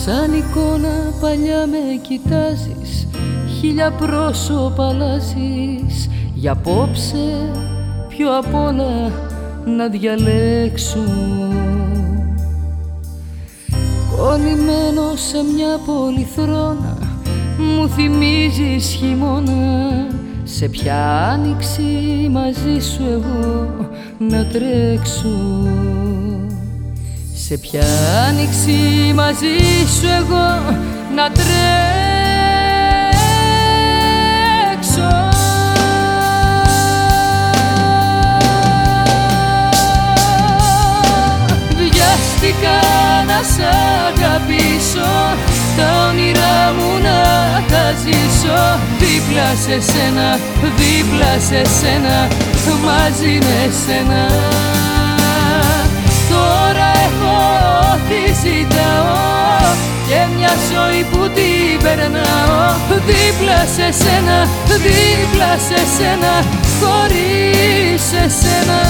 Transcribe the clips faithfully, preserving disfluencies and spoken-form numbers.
Σαν εικόνα παλιά με κοιτάζεις, χίλια πρόσωπα αλλάζεις. Για απόψε πιο απ' όλα να διαλέξω. Κολλημένο σε μια πολυθρόνα μου θυμίζεις χειμώνα. Σε ποια άνοιξη μαζί σου εγώ να τρέξω. Σε ποια άνοιξη μαζί σου εγώ να τρέξω. Βιάστηκα να σ' αγαπήσω, τα όνειρά μου να τα ζήσω. Δίπλα σε σένα, δίπλα σε σένα, μαζί με σένα. Τώρα έχω τι ζητάω και μια ζωή που την περνάω. Δίπλα σε σένα, δίπλα σε σένα, χωρίς εσένα.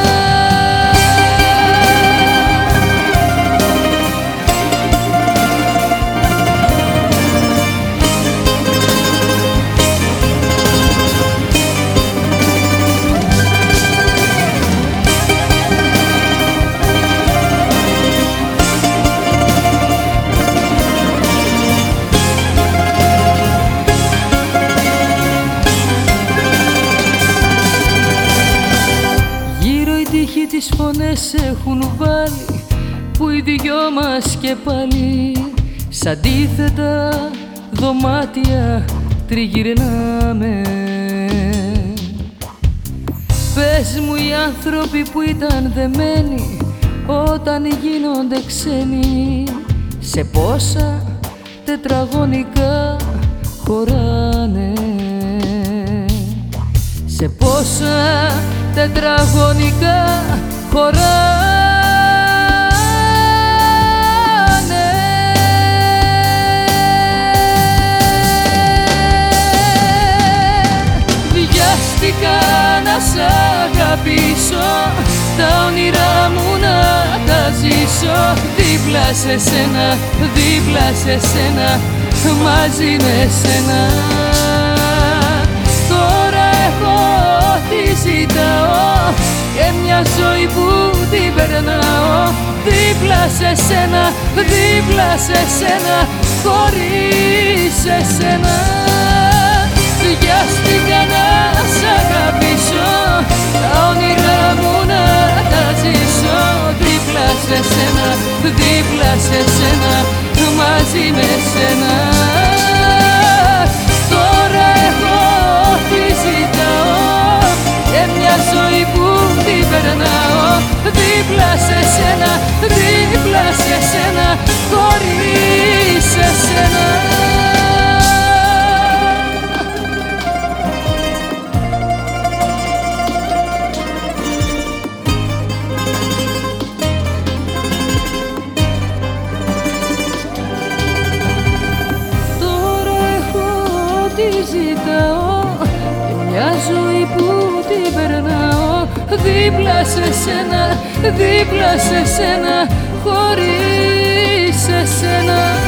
Τις φωνές έχουν βάλει που οι δυο μας και πάλι σ' αντίθετα δωμάτια τριγυρνάμε. Πες μου οι άνθρωποι που ήταν δεμένοι όταν γίνονται ξένοι, σε πόσα τετραγωνικά χωράνε. Σε πόσα τετραγωνικά χωράνε. Βιάστηκα να σ' αγαπήσω, τα όνειρά μου να τα ζήσω. Δίπλα σε σένα, δίπλα σε σένα, μαζί με σένα. Τώρα έχω τι ζητάω και μια ζωή που την περνάω. Δίπλα σε σένα, δίπλα σε σένα, χωρίς εσένα. Βιάστηκα να σ' αγαπήσω, τα όνειρά μου να τα ζήσω. Δίπλα σε σένα, δίπλα σε σένα, μαζί με σένα. Τώρα έχω τι ζητάω και μια ζωή που την περνάω. Δίπλα σε σένα, δίπλα σε σένα, χωρίς εσένα. Τώρα έχω τι ζητάω και μια ζωή που την περνάω. Δίπλα σε σένα, δίπλα σε σένα, χωρίς εσένα.